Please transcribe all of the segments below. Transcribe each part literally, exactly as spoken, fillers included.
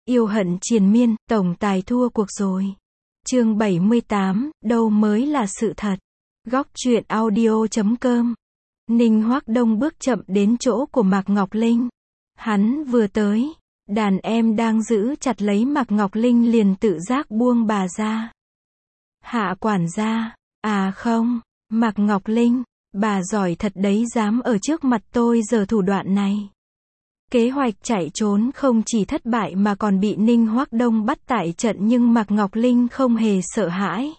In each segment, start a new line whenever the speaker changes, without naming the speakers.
Yêu hận triền miên, tổng tài thua cuộc rồi. Chương bảy mươi tám, đâu mới là sự thật. Góc truyện audio chấm com. Ninh Hoác Đông bước chậm đến chỗ của Mạc Ngọc Linh. Hắn vừa tới, đàn em đang giữ chặt lấy Mạc Ngọc Linh liền tự giác buông bà ra. Hạ quản gia, à không, Mạc Ngọc Linh, bà giỏi thật đấy, dám ở trước mặt tôi giở thủ đoạn này. Kế hoạch chạy trốn không chỉ thất bại mà còn bị Ninh Hoác Đông bắt tại trận, nhưng Mạc Ngọc Linh không hề sợ hãi.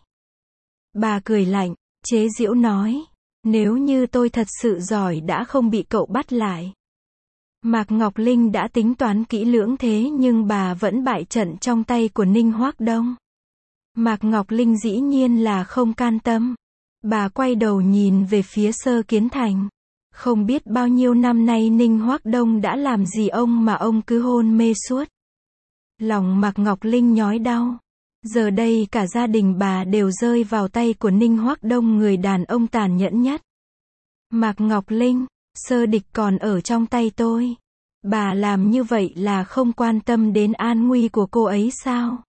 Bà cười lạnh, chế giễu nói, nếu như tôi thật sự giỏi đã không bị cậu bắt lại. Mạc Ngọc Linh đã tính toán kỹ lưỡng thế nhưng bà vẫn bại trận trong tay của Ninh Hoác Đông. Mạc Ngọc Linh dĩ nhiên là không can tâm. Bà quay đầu nhìn về phía Sơ Kiến Thành. Không biết bao nhiêu năm nay Ninh Hoác Đông đã làm gì ông mà ông cứ hôn mê suốt. Lòng Mạc Ngọc Linh nhói đau. Giờ đây cả gia đình bà đều rơi vào tay của Ninh Hoác Đông, người đàn ông tàn nhẫn nhất. Mạc Ngọc Linh, Sơ Địch còn ở trong tay tôi. Bà làm như vậy là không quan tâm đến an nguy của cô ấy sao?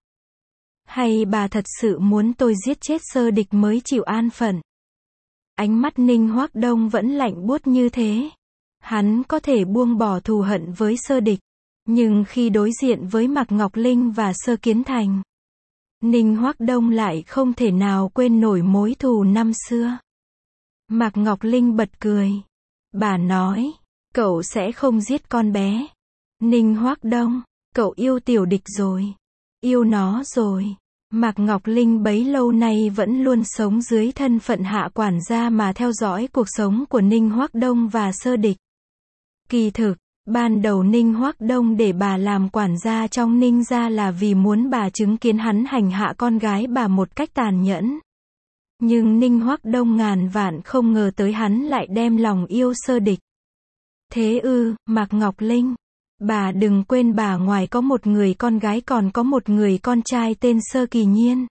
Hay bà thật sự muốn tôi giết chết Sơ Địch mới chịu an phận? Ánh mắt Ninh Hoác Đông vẫn lạnh buốt như thế. Hắn có thể buông bỏ thù hận với Sơ Địch, nhưng khi đối diện với Mạc Ngọc Linh và Sơ Kiến Thành, Ninh Hoác Đông lại không thể nào quên nổi mối thù năm xưa. Mạc Ngọc Linh bật cười. Bà nói, cậu sẽ không giết con bé. Ninh Hoác Đông, cậu yêu Tiểu Địch rồi. Yêu nó rồi. Mạc Ngọc Linh bấy lâu nay vẫn luôn sống dưới thân phận hạ quản gia mà theo dõi cuộc sống của Ninh Hoác Đông và Sơ Địch. Kỳ thực, ban đầu Ninh Hoác Đông để bà làm quản gia trong Ninh gia là vì muốn bà chứng kiến hắn hành hạ con gái bà một cách tàn nhẫn. Nhưng Ninh Hoác Đông ngàn vạn không ngờ tới hắn lại đem lòng yêu Sơ Địch. Thế ư, Mạc Ngọc Linh, bà đừng quên bà ngoài có một người con gái còn có một người con trai tên Sơ Kỳ Nhiên.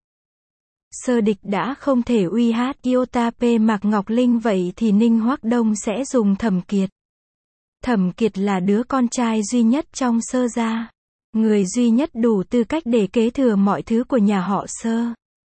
Sơ Địch đã không thể uy hát iota p Mạc Ngọc Linh, vậy thì Ninh Hoác Đông sẽ dùng Thẩm Kiệt. Thẩm Kiệt là đứa con trai duy nhất trong Sơ gia, người duy nhất đủ tư cách để kế thừa mọi thứ của nhà họ Sơ.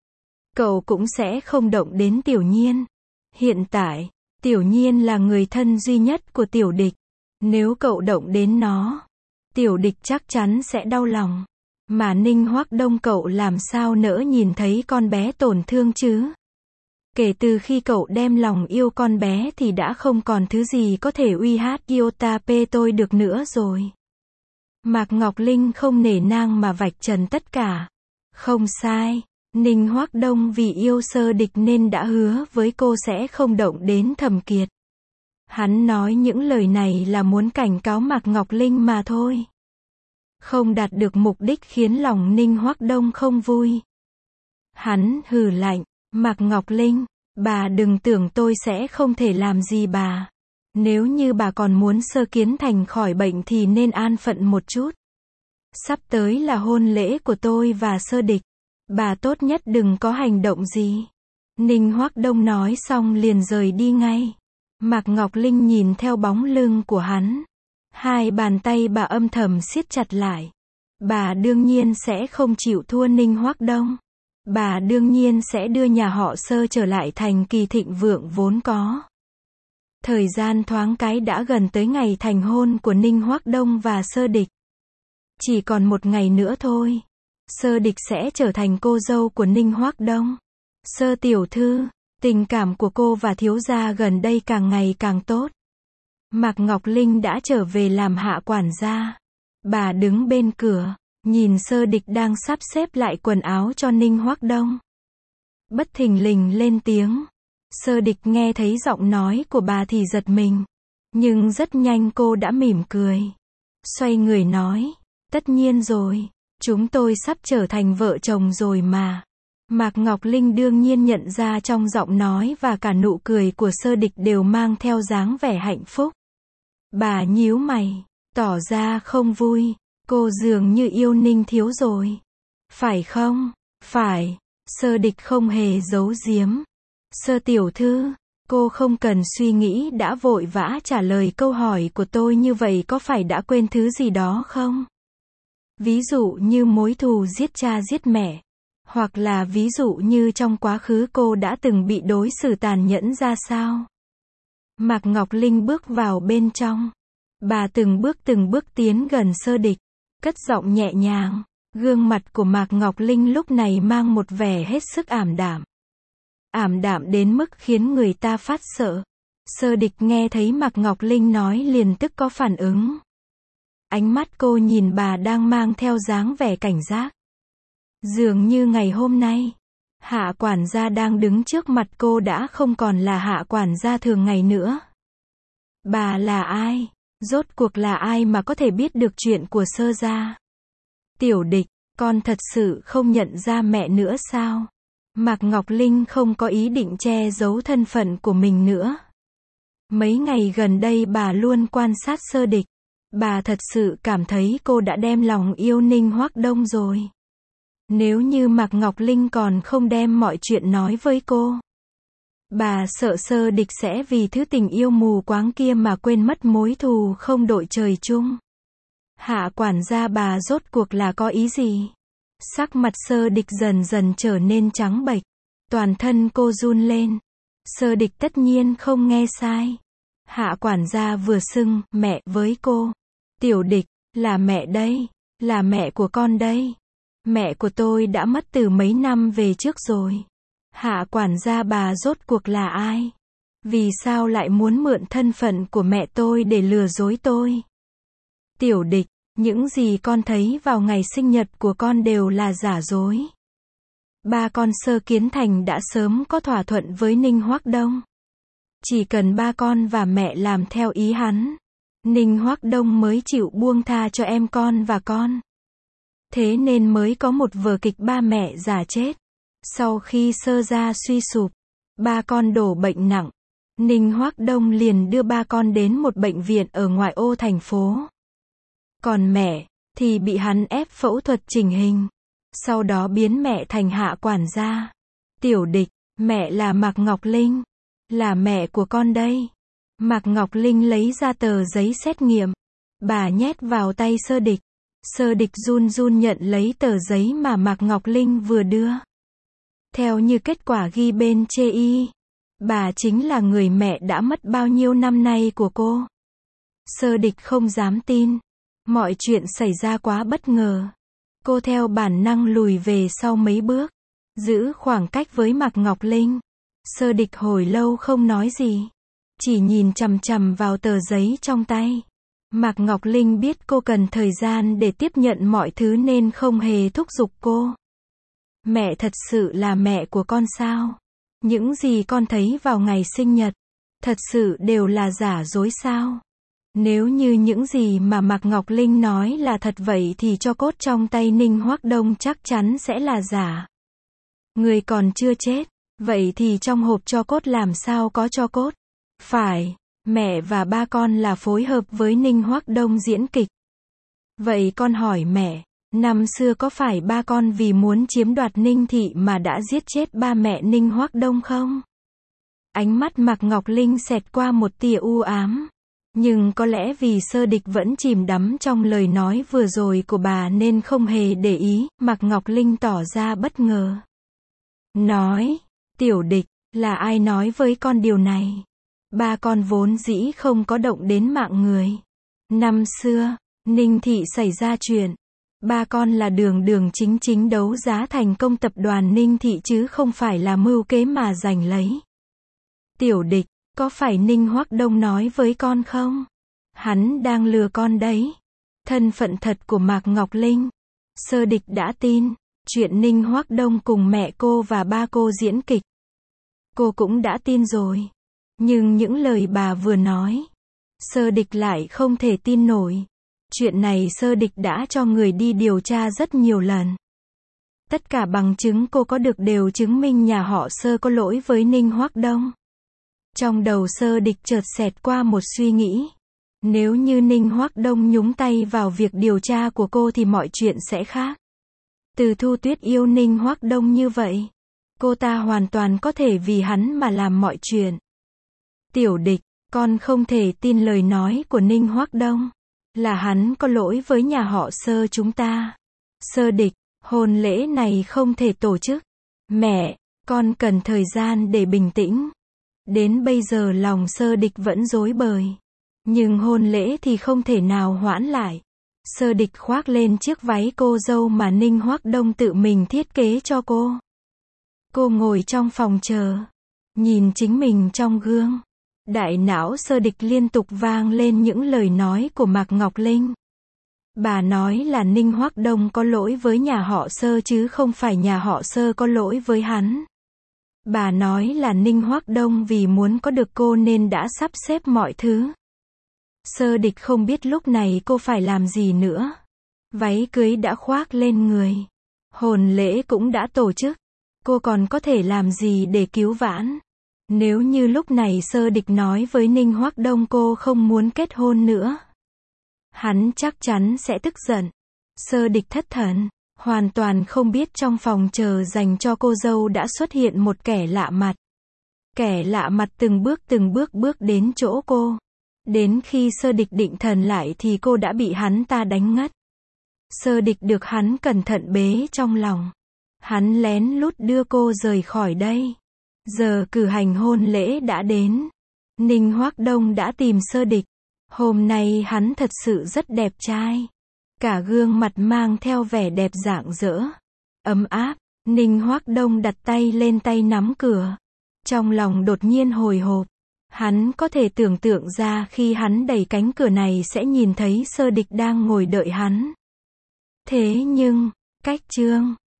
Cậu cũng sẽ không động đến Tiểu Nhiên. Hiện tại, Tiểu Nhiên là người thân duy nhất của Tiểu Địch. Nếu cậu động đến nó, Tiểu Địch chắc chắn sẽ đau lòng. Mà Ninh Hoác Đông cậu làm sao nỡ nhìn thấy con bé tổn thương chứ? Kể từ khi cậu đem lòng yêu con bé thì đã không còn thứ gì có thể uy hát iota p tôi được nữa rồi. Mạc Ngọc Linh không nể nang mà vạch trần tất cả. Không sai, Ninh Hoác Đông vì yêu Sơ Địch nên đã hứa với cô sẽ không động đến Thẩm Kiệt. Hắn nói những lời này là muốn cảnh cáo Mạc Ngọc Linh mà thôi. Không đạt được mục đích khiến lòng Ninh Hoác Đông không vui. Hắn hừ lạnh, Mạc Ngọc Linh, bà đừng tưởng tôi sẽ không thể làm gì bà. Nếu như bà còn muốn Sơ Kiến Thành khỏi bệnh thì nên an phận một chút. Sắp tới là hôn lễ của tôi và Sơ Địch. Bà tốt nhất đừng có hành động gì. Ninh Hoác Đông nói xong liền rời đi ngay. Mạc Ngọc Linh nhìn theo bóng lưng của hắn. Hai bàn tay bà âm thầm siết chặt lại. Bà đương nhiên sẽ không chịu thua Ninh Hoác Đông. Bà đương nhiên sẽ đưa nhà họ Sơ trở lại thành kỳ thịnh vượng vốn có. Thời gian thoáng cái đã gần tới ngày thành hôn của Ninh Hoác Đông và Sơ Địch. Chỉ còn một ngày nữa thôi. Sơ Địch sẽ trở thành cô dâu của Ninh Hoác Đông. Sơ tiểu thư, tình cảm của cô và thiếu gia gần đây càng ngày càng tốt. Mạc Ngọc Linh đã trở về làm hạ quản gia. Bà đứng bên cửa, nhìn Sơ Địch đang sắp xếp lại quần áo cho Ninh Hoác Đông. Bất thình lình lên tiếng. Sơ Địch nghe thấy giọng nói của bà thì giật mình. Nhưng rất nhanh cô đã mỉm cười. Xoay người nói, tất nhiên rồi, chúng tôi sắp trở thành vợ chồng rồi mà. Mạc Ngọc Linh đương nhiên nhận ra trong giọng nói và cả nụ cười của Sơ Địch đều mang theo dáng vẻ hạnh phúc. Bà nhíu mày, tỏ ra không vui. Cô dường như yêu Ninh thiếu rồi. Phải không? Phải. Sơ Địch không hề giấu giếm. Sơ tiểu thư, cô không cần suy nghĩ đã vội vã trả lời câu hỏi của tôi như vậy, có phải đã quên thứ gì đó không? Ví dụ như mối thù giết cha giết mẹ. Hoặc là ví dụ như trong quá khứ cô đã từng bị đối xử tàn nhẫn ra sao. Mạc Ngọc Linh bước vào bên trong. Bà từng bước từng bước tiến gần Sơ Địch. Cất giọng nhẹ nhàng. Gương mặt của Mạc Ngọc Linh lúc này mang một vẻ hết sức ảm đạm. Ảm đạm đến mức khiến người ta phát sợ. Sơ Địch nghe thấy Mạc Ngọc Linh nói liền tức có phản ứng. Ánh mắt cô nhìn bà đang mang theo dáng vẻ cảnh giác. Dường như ngày hôm nay, Hạ quản gia đang đứng trước mặt cô đã không còn là Hạ quản gia thường ngày nữa. Bà là ai? Rốt cuộc là ai mà có thể biết được chuyện của Sơ gia? Tiểu Địch, con thật sự không nhận ra mẹ nữa sao? Mạc Ngọc Linh không có ý định che giấu thân phận của mình nữa. Mấy ngày gần đây bà luôn quan sát Sơ Địch. Bà thật sự cảm thấy cô đã đem lòng yêu Ninh Hoắc Đông rồi. Nếu như Mạc Ngọc Linh còn không đem mọi chuyện nói với cô, bà sợ Sơ Địch sẽ vì thứ tình yêu mù quáng kia mà quên mất mối thù không đội trời chung. Hạ quản gia bà rốt cuộc là có ý gì? Sắc mặt Sơ Địch dần dần trở nên trắng bệch. Toàn thân cô run lên. Sơ Địch tất nhiên không nghe sai. Hạ quản gia vừa xưng mẹ với cô. Tiểu Địch, là mẹ đây, là mẹ của con đây. Mẹ của tôi đã mất từ mấy năm về trước rồi. Hạ quản gia bà rốt cuộc là ai? Vì sao lại muốn mượn thân phận của mẹ tôi để lừa dối tôi? Tiểu Địch, những gì con thấy vào ngày sinh nhật của con đều là giả dối. Ba con Sơ Kiến Thành đã sớm có thỏa thuận với Ninh Hoắc Đông. Chỉ cần ba con và mẹ làm theo ý hắn, Ninh Hoắc Đông mới chịu buông tha cho em con và con. Thế nên mới có một vở kịch ba mẹ già chết. Sau khi Sơ gia suy sụp, ba con đổ bệnh nặng, Ninh Hoắc Đông liền đưa ba con đến một bệnh viện ở ngoại ô thành phố. Còn mẹ, thì bị hắn ép phẫu thuật chỉnh hình. Sau đó biến mẹ thành Hạ quản gia. Tiểu Địch, mẹ là Mạc Ngọc Linh. Là mẹ của con đây. Mạc Ngọc Linh lấy ra tờ giấy xét nghiệm. Bà nhét vào tay Sơ Địch. Sơ Địch run run nhận lấy tờ giấy mà Mạc Ngọc Linh vừa đưa. Theo như kết quả ghi bên chê y, bà chính là người mẹ đã mất bao nhiêu năm nay của cô. Sơ Địch không dám tin. Mọi chuyện xảy ra quá bất ngờ. Cô theo bản năng lùi về sau mấy bước, giữ khoảng cách với Mạc Ngọc Linh. Sơ Địch hồi lâu không nói gì, chỉ nhìn chằm chằm vào tờ giấy trong tay. Mạc Ngọc Linh biết cô cần thời gian để tiếp nhận mọi thứ nên không hề thúc giục cô. Mẹ thật sự là mẹ của con sao? Những gì con thấy vào ngày sinh nhật, thật sự đều là giả dối sao? Nếu như những gì mà Mạc Ngọc Linh nói là thật vậy thì tro cốt trong tay Ninh Hoắc Đông chắc chắn sẽ là giả. Người còn chưa chết, vậy thì trong hộp tro cốt làm sao có tro cốt? Phải, mẹ và ba con là phối hợp với Ninh Hoắc Đông diễn kịch. Vậy con hỏi mẹ, năm xưa có phải ba con vì muốn chiếm đoạt Ninh Thị mà đã giết chết ba mẹ Ninh Hoắc Đông không? Ánh mắt Mạc Ngọc Linh xẹt qua một tia u ám. Nhưng có lẽ vì Sơ Địch vẫn chìm đắm trong lời nói vừa rồi của bà nên không hề để ý, Mạc Ngọc Linh tỏ ra bất ngờ. Nói, Tiểu Địch, là ai nói với con điều này? Ba con vốn dĩ không có động đến mạng người. Năm xưa, Ninh Thị xảy ra chuyện. Ba con là đường đường chính chính đấu giá thành công tập đoàn Ninh Thị chứ không phải là mưu kế mà giành lấy. Tiểu Địch, có phải Ninh Hoắc Đông nói với con không? Hắn đang lừa con đấy. Thân phận thật của Mạc Ngọc Linh, Sơ Địch đã tin. Chuyện Ninh Hoắc Đông cùng mẹ cô và ba cô diễn kịch, cô cũng đã tin rồi. Nhưng những lời bà vừa nói, Sơ Địch lại không thể tin nổi. Chuyện này Sơ Địch đã cho người đi điều tra rất nhiều lần. Tất cả bằng chứng cô có được đều chứng minh nhà họ Sơ có lỗi với Ninh Hoắc Đông. Trong đầu Sơ Địch chợt xẹt qua một suy nghĩ. Nếu như Ninh Hoắc Đông nhúng tay vào việc điều tra của cô thì mọi chuyện sẽ khác. Từ Thu Tuyết yêu Ninh Hoắc Đông như vậy, cô ta hoàn toàn có thể vì hắn mà làm mọi chuyện. Tiểu Địch, con không thể tin lời nói của Ninh Hoắc Đông. Là hắn có lỗi với nhà họ Sơ chúng ta. Sơ Địch, hôn lễ này không thể tổ chức. Mẹ, con cần thời gian để bình tĩnh. Đến bây giờ lòng Sơ Địch vẫn rối bời. Nhưng hôn lễ thì không thể nào hoãn lại. Sơ Địch khoác lên chiếc váy cô dâu mà Ninh Hoắc Đông tự mình thiết kế cho cô. Cô ngồi trong phòng chờ, nhìn chính mình trong gương. Đại não Sơ Địch liên tục vang lên những lời nói của Mạc Ngọc Linh. Bà nói là Ninh Hoắc Đông có lỗi với nhà họ Sơ chứ không phải nhà họ Sơ có lỗi với hắn. Bà nói là Ninh Hoắc Đông vì muốn có được cô nên đã sắp xếp mọi thứ. Sơ Địch không biết lúc này cô phải làm gì nữa. Váy cưới đã khoác lên người. Hôn lễ cũng đã tổ chức. Cô còn có thể làm gì để cứu vãn? Nếu như lúc này Sơ Địch nói với Ninh Hoắc Đông cô không muốn kết hôn nữa, hắn chắc chắn sẽ tức giận. Sơ Địch thất thần, hoàn toàn không biết trong phòng chờ dành cho cô dâu đã xuất hiện một kẻ lạ mặt. Kẻ lạ mặt từng bước từng bước bước đến chỗ cô. Đến khi Sơ Địch định thần lại thì cô đã bị hắn ta đánh ngất. Sơ Địch được hắn cẩn thận bế trong lòng. Hắn lén lút đưa cô rời khỏi đây. Giờ cử hành hôn lễ đã đến. Ninh Hoắc Đông đã tìm Sơ Địch. Hôm nay hắn thật sự rất đẹp trai. Cả gương mặt mang theo vẻ đẹp rạng rỡ, ấm áp. Ninh Hoắc Đông đặt tay lên tay nắm cửa. Trong lòng đột nhiên hồi hộp. Hắn có thể tưởng tượng ra khi hắn đẩy cánh cửa này sẽ nhìn thấy Sơ Địch đang ngồi đợi hắn. Thế nhưng, cách chương